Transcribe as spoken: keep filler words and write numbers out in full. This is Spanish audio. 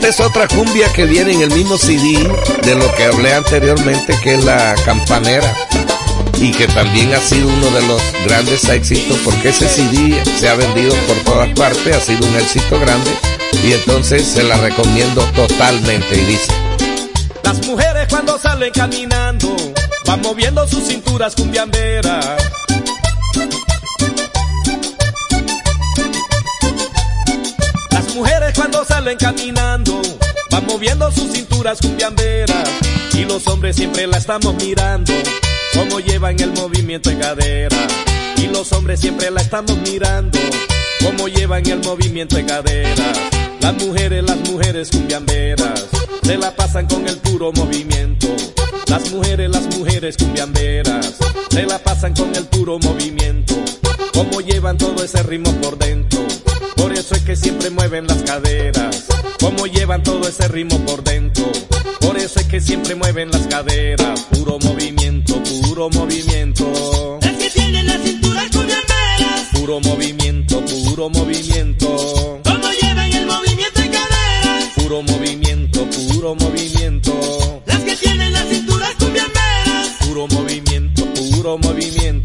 esta es otra cumbia que viene en el mismo C D de lo que hablé anteriormente, que es la Campanera, y que también ha sido uno de los grandes éxitos, porque ese C D se ha vendido por todas partes, ha sido un éxito grande, y entonces se la recomiendo totalmente. Y dice: las mujeres cuando salen caminando van moviendo sus cinturas cumbiamberas. Las mujeres cuando salen caminando van moviendo sus cinturas cumbiamberas, y los hombres siempre la estamos mirando como llevan el movimiento de cadera. Y los hombres siempre la estamos mirando como llevan el movimiento de cadera. Las mujeres, las mujeres cumbiamberas se la pasan con el puro movimiento. Las mujeres, las mujeres cumbiamberas se la pasan con el puro movimiento. Como llevan todo ese ritmo por dentro, por eso es que siempre mueven las caderas. Como llevan todo ese ritmo por dentro, por eso es que siempre mueven las caderas. Puro movimiento, puro movimiento. Las que tienen la cintura cumbiamberas. Puro movimiento, puro movimiento. Como llevan el movimiento de caderas. Puro movimiento, puro movimiento. Las que tienen la cintura cumbiamberas. Puro movimiento, puro movimiento.